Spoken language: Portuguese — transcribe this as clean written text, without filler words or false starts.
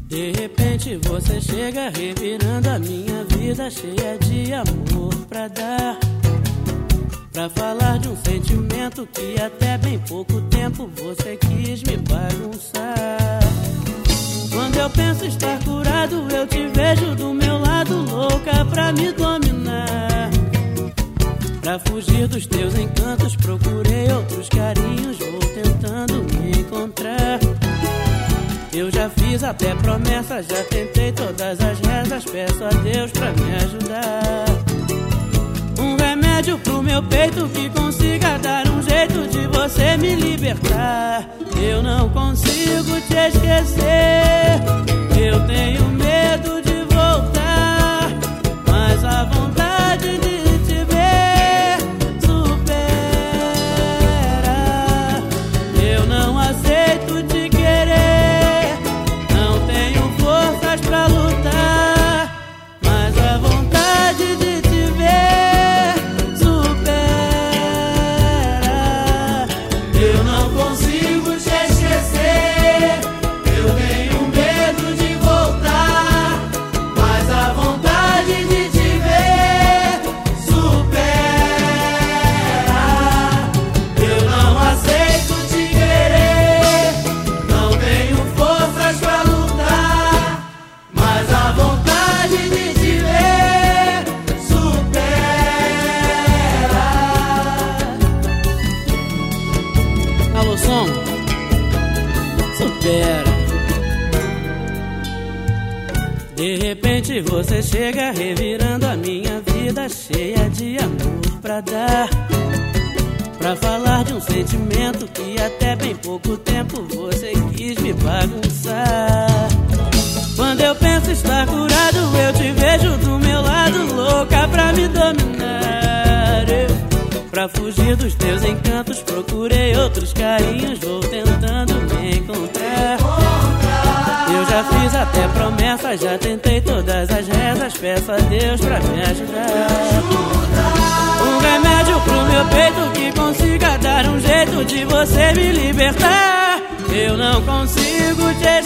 De repente você chega revirando a minha vida cheia de amor pra dar, pra falar de um sentimento que até bem pouco tempo você quis me bagunçar. Quando eu penso estar curado, eu te vejo do meu lado, louca pra me dominar. Pra fugir dos teus encantos, procurei outros carinhos, vou tentando me encontrar. Eu já fiz até promessa, já tentei todas as rezas, peço a Deus pra me ajudar. Um remédio pro meu peito que consiga dar um jeito de você me libertar. Eu não consigo te esquecer, eu tenho medo de voltar, mas a vontade de te ver supera. Eu não aceito te querer, não tenho forças pra lutar, mas a vontade de te ver supera. Eu não consigo te esquecer, eu tenho medo de voltar, mas a vontade de te ver supera. Eu não aceito te querer, não tenho forças pra lutar, mas a vontade de te ver supera. Alô, som, supera. De repente você chega revirando a minha vida cheia de amor pra dar, pra falar de um sentimento que até bem pouco tempo você quis me bagunçar. Quando eu penso estar curado, eu te vejo do meu lado, louca pra me dominar. Pra fugir dos teus encantos, procurei outros carinhos, vou tentando me encontrar. Eu já fiz até promessa, já tentei todas as rezas, peço a Deus pra me ajudar. Um remédio pro meu peito que consiga dar um jeito de você me libertar. Eu não consigo te